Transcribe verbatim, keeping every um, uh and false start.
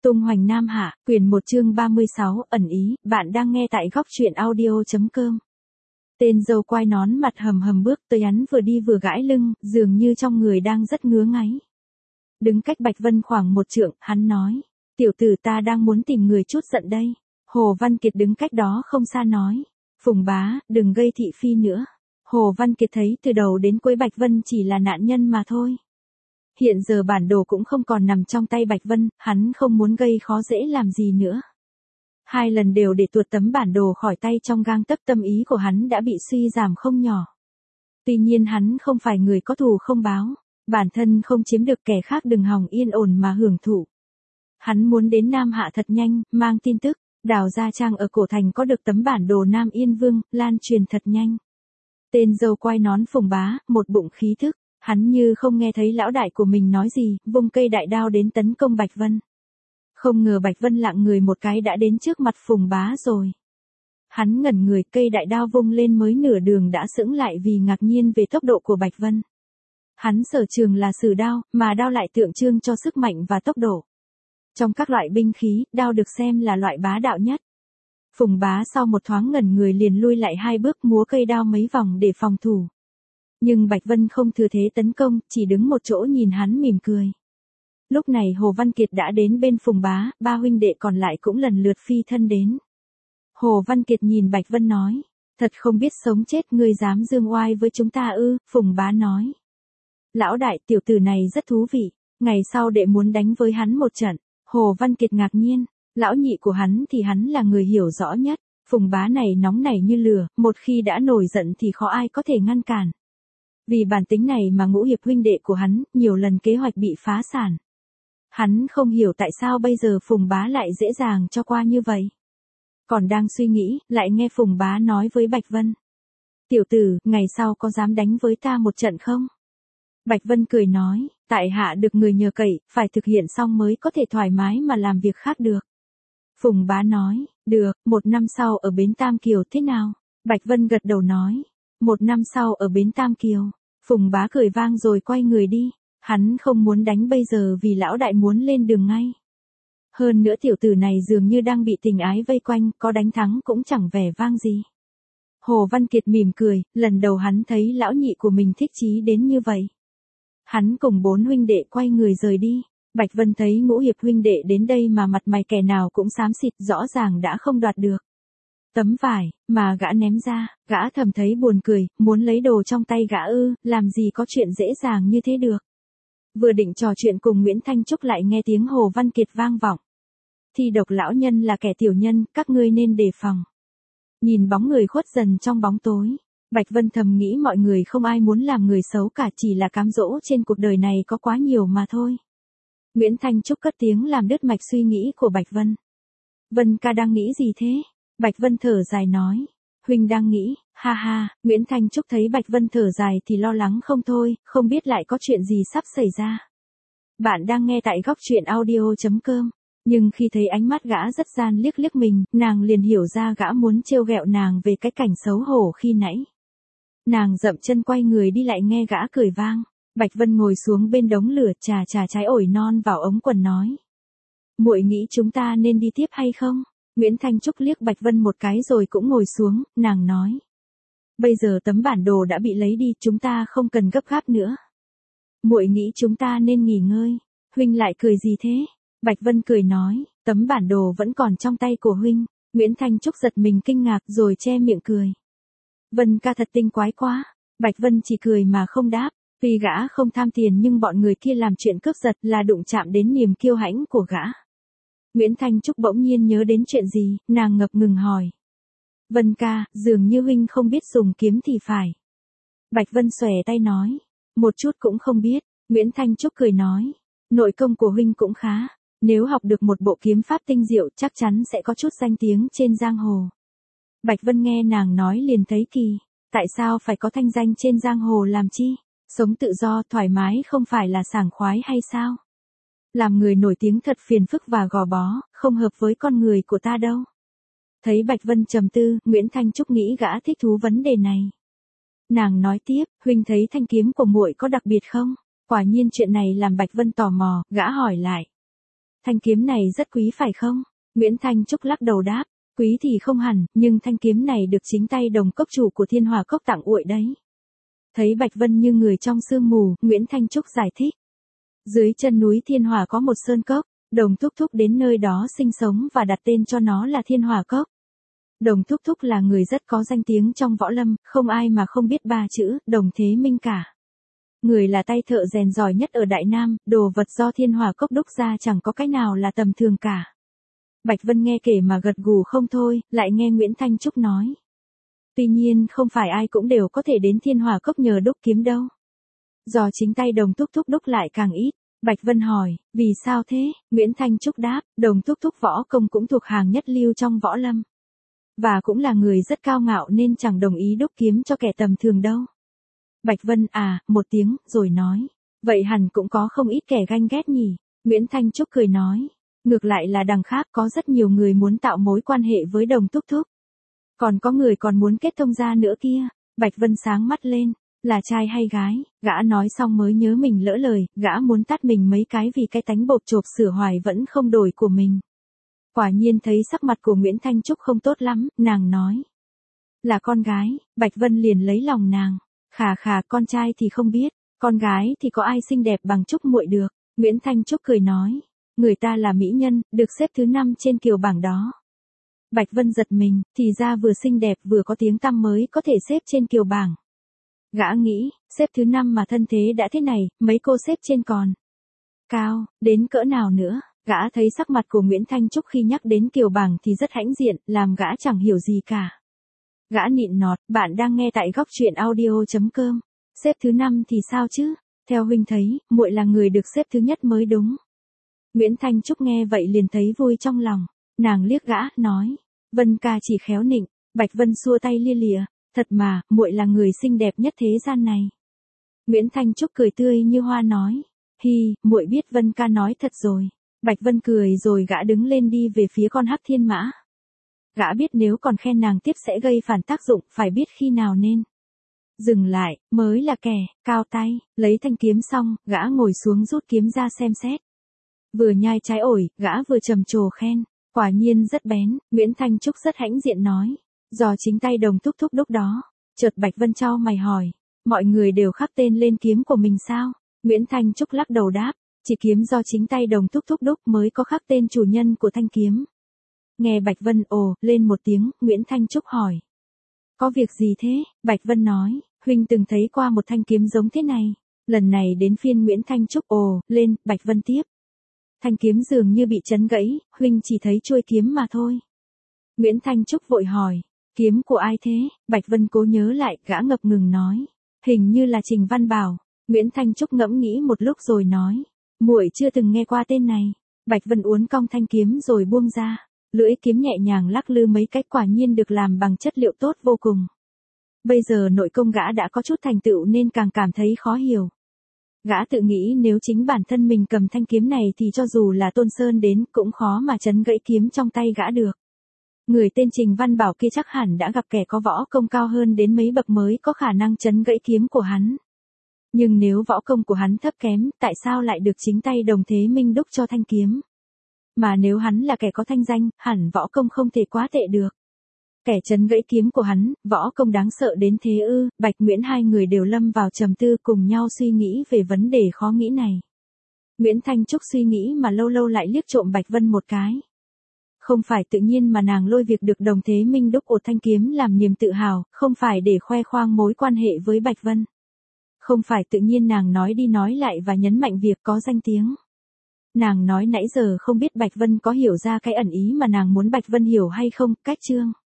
Tung hoành Nam Hạ, quyển một chương ba mươi sáu, ẩn ý, bạn đang nghe tại góc truyện audio.com. Tên dâu quai nón mặt hầm hầm bước tới, hắn vừa đi vừa gãi lưng, dường như trong người đang rất ngứa ngáy. Đứng cách Bạch Vân khoảng một trượng, hắn nói, tiểu tử ta đang muốn tìm người chút giận đây. Hồ Văn Kiệt đứng cách đó không xa nói, Phùng bá, đừng gây thị phi nữa. Hồ Văn Kiệt thấy từ đầu đến cuối Bạch Vân chỉ là nạn nhân mà thôi. Hiện giờ bản đồ cũng không còn nằm trong tay Bạch Vân, hắn không muốn gây khó dễ làm gì nữa. Hai lần đều để tuột tấm bản đồ khỏi tay, trong gang tấc tâm ý của hắn đã bị suy giảm không nhỏ. Tuy nhiên hắn không phải người có thù không báo, bản thân không chiếm được kẻ khác đừng hòng yên ổn mà hưởng thụ. Hắn muốn đến Nam Hạ thật nhanh, mang tin tức, Đào Gia Trang ở cổ thành có được tấm bản đồ Nam Yên Vương, lan truyền thật nhanh. Tên dâu quai nón Phùng bá, một bụng khí thức. Hắn như không nghe thấy lão đại của mình nói gì, vung cây đại đao đến tấn công Bạch Vân. Không ngờ Bạch Vân lạng người một cái đã đến trước mặt Phùng bá rồi. Hắn ngẩn người, cây đại đao vung lên mới nửa đường đã sững lại vì ngạc nhiên về tốc độ của Bạch Vân. Hắn sở trường là sử đao, mà đao lại tượng trưng cho sức mạnh và tốc độ. Trong các loại binh khí, đao được xem là loại bá đạo nhất. Phùng bá sau một thoáng ngẩn người liền lui lại hai bước, múa cây đao mấy vòng để phòng thủ. Nhưng Bạch Vân không thừa thế tấn công, chỉ đứng một chỗ nhìn hắn mỉm cười. Lúc này Hồ Văn Kiệt đã đến bên Phùng bá, ba huynh đệ còn lại cũng lần lượt phi thân đến. Hồ Văn Kiệt nhìn Bạch Vân nói, thật không biết sống chết, ngươi dám dương oai với chúng ta ư? Phùng bá nói, lão đại, tiểu tử này rất thú vị, ngày sau đệ muốn đánh với hắn một trận. Hồ Văn Kiệt ngạc nhiên, lão nhị của hắn thì hắn là người hiểu rõ nhất. Phùng bá này nóng nảy như lửa, một khi đã nổi giận thì khó ai có thể ngăn cản. Vì bản tính này mà ngũ hiệp huynh đệ của hắn, nhiều lần kế hoạch bị phá sản. Hắn không hiểu tại sao bây giờ Phùng bá lại dễ dàng cho qua như vậy. Còn đang suy nghĩ, lại nghe Phùng bá nói với Bạch Vân. Tiểu tử, ngày sau có dám đánh với ta một trận không? Bạch Vân cười nói, tại hạ được người nhờ cậy, phải thực hiện xong mới có thể thoải mái mà làm việc khác được. Phùng bá nói, được, một năm sau ở bến Tam Kiều thế nào? Bạch Vân gật đầu nói. Một năm sau ở bến Tam Kiều, Phùng bá cười vang rồi quay người đi, hắn không muốn đánh bây giờ vì lão đại muốn lên đường ngay. Hơn nữa tiểu tử này dường như đang bị tình ái vây quanh, có đánh thắng cũng chẳng vẻ vang gì. Hồ Văn Kiệt mỉm cười, lần đầu hắn thấy lão nhị của mình thích chí đến như vậy. Hắn cùng bốn huynh đệ quay người rời đi, Bạch Vân thấy ngũ hiệp huynh đệ đến đây mà mặt mày kẻ nào cũng xám xịt, rõ ràng đã không đoạt được tấm vải, mà gã ném ra, gã thầm thấy buồn cười, muốn lấy đồ trong tay gã ư, làm gì có chuyện dễ dàng như thế được. Vừa định trò chuyện cùng Nguyễn Thanh Trúc lại nghe tiếng Hồ Văn Kiệt vang vọng. Thi độc lão nhân là kẻ tiểu nhân, các ngươi nên đề phòng. Nhìn bóng người khuất dần trong bóng tối, Bạch Vân thầm nghĩ mọi người không ai muốn làm người xấu cả, chỉ là cám dỗ trên cuộc đời này có quá nhiều mà thôi. Nguyễn Thanh Trúc cất tiếng làm đứt mạch suy nghĩ của Bạch Vân. Vân ca đang nghĩ gì thế? Bạch Vân thở dài nói, huynh đang nghĩ, ha ha. Nguyễn Thanh Trúc thấy Bạch Vân thở dài thì lo lắng không thôi, không biết lại có chuyện gì sắp xảy ra. Bạn đang nghe tại góc truyện audio.com, nhưng khi thấy ánh mắt gã rất gian liếc liếc mình, nàng liền hiểu ra gã muốn trêu ghẹo nàng về cái cảnh xấu hổ khi nãy. Nàng dậm chân quay người đi, lại nghe gã cười vang. Bạch Vân ngồi xuống bên đống lửa, trà trà trái ổi non vào ống quần nói, muội nghĩ chúng ta nên đi tiếp hay không? Nguyễn Thanh Trúc liếc Bạch Vân một cái rồi cũng ngồi xuống, nàng nói, bây giờ tấm bản đồ đã bị lấy đi, chúng ta không cần gấp gáp nữa. Muội nghĩ chúng ta nên nghỉ ngơi. Huynh lại cười gì thế? Bạch Vân cười nói, tấm bản đồ vẫn còn trong tay của huynh. Nguyễn Thanh Trúc giật mình kinh ngạc rồi che miệng cười. Vân ca thật tinh quái quá. Bạch Vân chỉ cười mà không đáp. Tuy gã không tham tiền nhưng bọn người kia làm chuyện cướp giật là đụng chạm đến niềm kiêu hãnh của gã. Nguyễn Thanh Trúc bỗng nhiên nhớ đến chuyện gì, nàng ngập ngừng hỏi. Vân ca, dường như huynh không biết dùng kiếm thì phải. Bạch Vân xòe tay nói, một chút cũng không biết. Nguyễn Thanh Trúc cười nói, nội công của huynh cũng khá, nếu học được một bộ kiếm pháp tinh diệu chắc chắn sẽ có chút danh tiếng trên giang hồ. Bạch Vân nghe nàng nói liền thấy kỳ, tại sao phải có thanh danh trên giang hồ làm chi? Sống tự do thoải mái không phải là sảng khoái hay sao? Làm người nổi tiếng thật phiền phức và gò bó, không hợp với con người của ta đâu. Thấy Bạch Vân trầm tư, Nguyễn Thanh Trúc nghĩ gã thích thú vấn đề này. Nàng nói tiếp, huynh thấy thanh kiếm của muội có đặc biệt không? Quả nhiên chuyện này làm Bạch Vân tò mò, gã hỏi lại. Thanh kiếm này rất quý phải không? Nguyễn Thanh Trúc lắc đầu đáp, quý thì không hẳn, nhưng thanh kiếm này được chính tay Đồng cốc chủ của Thiên Hỏa Cốc tặng uội đấy. Thấy Bạch Vân như người trong sương mù, Nguyễn Thanh Trúc giải thích. Dưới chân núi Thiên Hỏa có một sơn cốc, Đồng Thúc Thúc đến nơi đó sinh sống và đặt tên cho nó là Thiên Hỏa Cốc. Đồng Thúc Thúc là người rất có danh tiếng trong võ lâm, không ai mà không biết ba chữ, Đồng Thế Minh cả. Người là tay thợ rèn giỏi nhất ở Đại Nam, đồ vật do Thiên Hỏa Cốc đúc ra chẳng có cái nào là tầm thường cả. Bạch Vân nghe kể mà gật gù không thôi, lại nghe Nguyễn Thanh Trúc nói. Tuy nhiên không phải ai cũng đều có thể đến Thiên Hỏa Cốc nhờ đúc kiếm đâu. Do chính tay Đồng Thúc Thúc đúc lại càng ít. Bạch Vân hỏi, vì sao thế? Nguyễn Thanh Trúc đáp, Đồng Thúc Thúc võ công cũng thuộc hàng nhất lưu trong võ lâm. Và cũng là người rất cao ngạo nên chẳng đồng ý đúc kiếm cho kẻ tầm thường đâu. Bạch Vân à, một tiếng, rồi nói. Vậy hẳn cũng có không ít kẻ ganh ghét nhỉ? Nguyễn Thanh Trúc cười nói. Ngược lại là đằng khác có rất nhiều người muốn tạo mối quan hệ với Đồng Thúc Thúc. Còn có người còn muốn kết thông gia nữa kia. Bạch Vân sáng mắt lên. Là trai hay gái? Gã nói xong mới nhớ mình lỡ lời. Gã muốn tát mình mấy cái vì cái tánh bộp chộp sửa hoài vẫn không đổi của mình. Quả nhiên thấy sắc mặt của Nguyễn Thanh Trúc không tốt lắm. Nàng nói. Là con gái. Bạch Vân liền lấy lòng nàng. Khà khà, con trai thì không biết, con gái thì có ai xinh đẹp bằng Trúc muội được. Nguyễn Thanh Trúc cười nói, người ta là mỹ nhân, được xếp thứ năm trên kiều bảng đó. Bạch Vân giật mình, thì ra vừa xinh đẹp vừa có tiếng tăm mới có thể xếp trên kiều bảng. Gã nghĩ, xếp thứ năm mà thân thế đã thế này, mấy cô xếp trên còn cao, đến cỡ nào nữa. Gã thấy sắc mặt của Nguyễn Thanh Trúc khi nhắc đến kiều bảng thì rất hãnh diện, làm gã chẳng hiểu gì cả. Gã nịn nọt, bạn đang nghe tại góc truyện audio chấm com. Xếp thứ năm thì sao chứ? Theo huynh thấy, muội là người được xếp thứ nhất mới đúng. Nguyễn Thanh Trúc nghe vậy liền thấy vui trong lòng. Nàng liếc gã, nói. Vân ca chỉ khéo nịnh. Bạch Vân xua tay lia lịa. Thật mà, muội là người xinh đẹp nhất thế gian này. Nguyễn Thanh Trúc cười tươi như hoa nói. Hi, muội biết Vân ca nói thật rồi. Bạch Vân cười rồi gã đứng lên đi về phía con hắc thiên mã. Gã biết nếu còn khen nàng tiếp sẽ gây phản tác dụng, phải biết khi nào nên dừng lại, mới là kẻ, cao tay, lấy thanh kiếm xong, gã ngồi xuống rút kiếm ra xem xét. Vừa nhai trái ổi, gã vừa trầm trồ khen, quả nhiên rất bén. Nguyễn Thanh Trúc rất hãnh diện nói, do chính tay Đồng Thúc Thúc đúc đó. Chợt Bạch Vân chau mày hỏi, mọi người đều khắc tên lên kiếm của mình sao? Nguyễn Thanh Trúc lắc đầu đáp, chỉ kiếm do chính tay Đồng Thúc Thúc đúc mới có khắc tên chủ nhân của thanh kiếm. Nghe Bạch Vân ồ, lên một tiếng, Nguyễn Thanh Trúc hỏi. Có việc gì thế? Bạch Vân nói, huynh từng thấy qua một thanh kiếm giống thế này. Lần này đến phiên Nguyễn Thanh Trúc ồ, lên, Bạch Vân tiếp. Thanh kiếm dường như bị chấn gãy, huynh chỉ thấy chuôi kiếm mà thôi. Nguyễn Thanh Trúc vội hỏi, kiếm của ai thế? Bạch Vân cố nhớ lại, gã ngập ngừng nói. Hình như là Trình Văn Bảo. Nguyễn Thanh Trúc ngẫm nghĩ một lúc rồi nói. Muội chưa từng nghe qua tên này. Bạch Vân uốn cong thanh kiếm rồi buông ra. Lưỡi kiếm nhẹ nhàng lắc lư mấy cách, quả nhiên được làm bằng chất liệu tốt vô cùng. Bây giờ nội công gã đã có chút thành tựu nên càng cảm thấy khó hiểu. Gã tự nghĩ nếu chính bản thân mình cầm thanh kiếm này thì cho dù là Tôn Sơn đến cũng khó mà chấn gãy kiếm trong tay gã được. Người tên Trình Văn Bảo kia chắc hẳn đã gặp kẻ có võ công cao hơn đến mấy bậc mới có khả năng chấn gãy kiếm của hắn. Nhưng nếu võ công của hắn thấp kém, tại sao lại được chính tay Đồng Thế Minh đúc cho thanh kiếm? Mà nếu hắn là kẻ có thanh danh, hẳn võ công không thể quá tệ được. Kẻ chấn gãy kiếm của hắn, võ công đáng sợ đến thế ư? Bạch Nguyễn hai người đều lâm vào trầm tư cùng nhau suy nghĩ về vấn đề khó nghĩ này. Nguyễn Thanh Trúc suy nghĩ mà lâu lâu lại liếc trộm Bạch Vân một cái. Không phải tự nhiên mà nàng lôi việc được Đồng Thế Minh đúc ột thanh kiếm làm niềm tự hào, không phải để khoe khoang mối quan hệ với Bạch Vân. Không phải tự nhiên nàng nói đi nói lại và nhấn mạnh việc có danh tiếng. Nàng nói nãy giờ không biết Bạch Vân có hiểu ra cái ẩn ý mà nàng muốn Bạch Vân hiểu hay không, cách chương.